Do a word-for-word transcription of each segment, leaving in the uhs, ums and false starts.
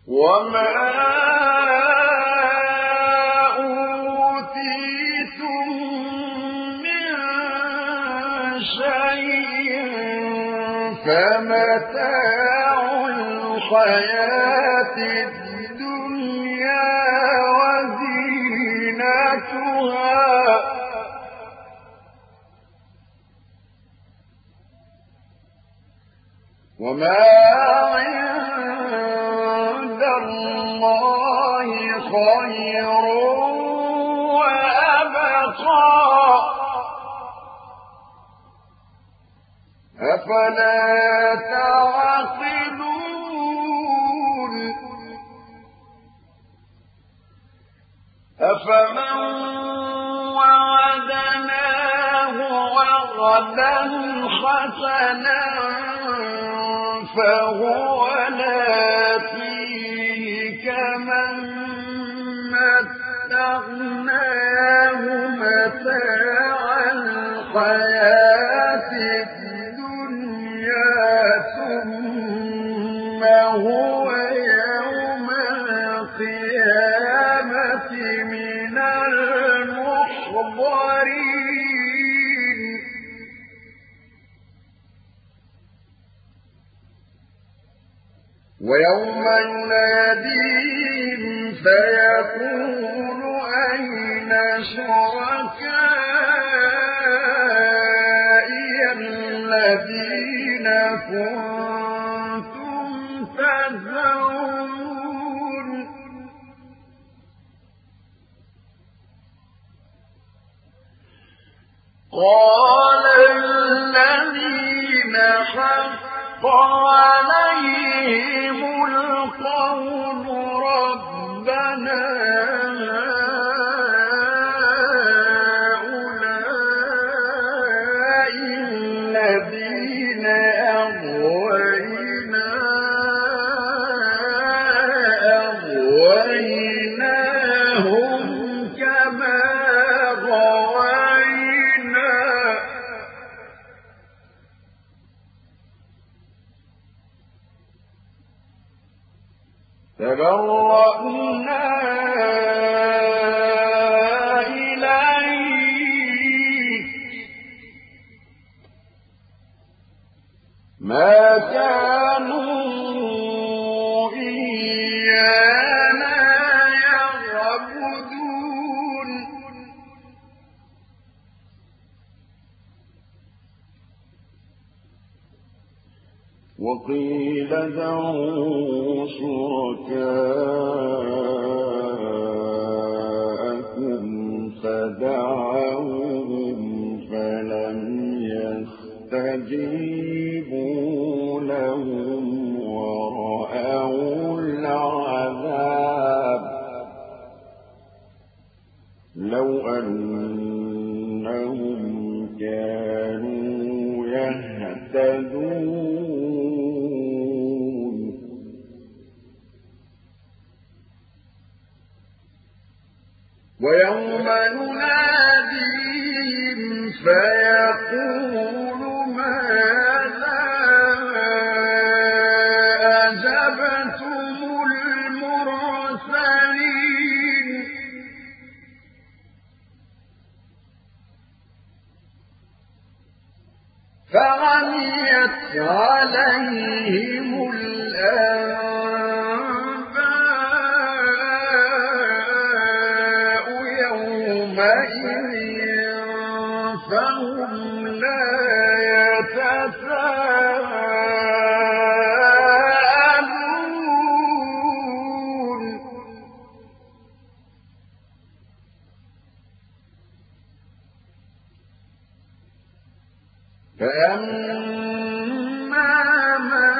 وما أوتيتم من شيء فمتاع الحياة الدنيا وزينتها وما عند الله خير وأبقى أفلا تعقلون أفمن وعدناه وعدا حسنا فهو لاقيه كمن متعناه متاع الحياة الدنيا ثم هو يوم القيامة من المحضرين ويوم يناديهم فيقول أين شركائي الذين كنتم تزعمون قال الذين حق عليهم القول ربنا هؤلاء الذين أغوينا أغويناهم كما غوينا تبرأنا إليك ما كانوا إيانا يعبدون وقيل ادعوا شركاءكم فدعوهم فلم يستجيبوا لهم ورأوا العذاب لو أنهم كانوا يهتدون ويوم يناديهم فيقول ماذا أجبتم المرسلين فعميت عليهم الأنباء يومئذ فهم لا يتساءلون فأما من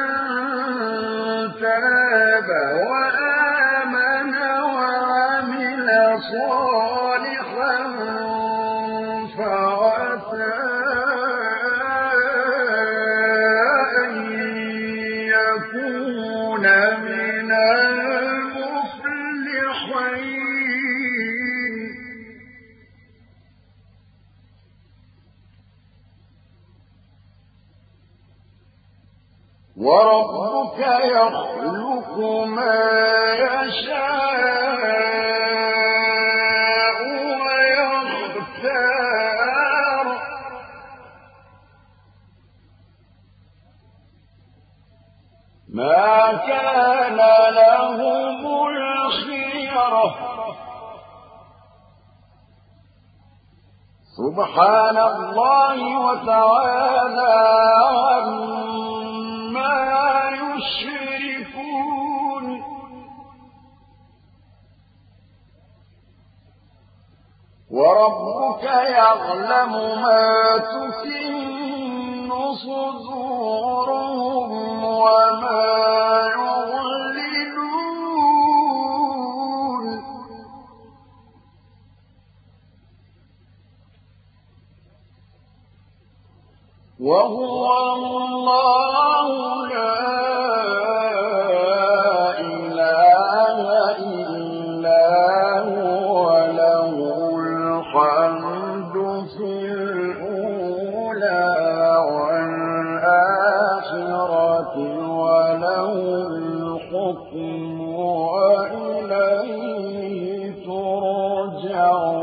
تاب وآمن وعمل صالحا فعسى أن يكون من المفلحين وربك يخلق ما يشاء ويختار ما كان لهم الخيرة سبحان الله وتعالى عما يشركون وربك يعلم ما تكن صدورهم وما يعلنون وهو الله لا إله إلا هو له الحمد في الأولى والآخرة وله الحكم وإليه ترجعون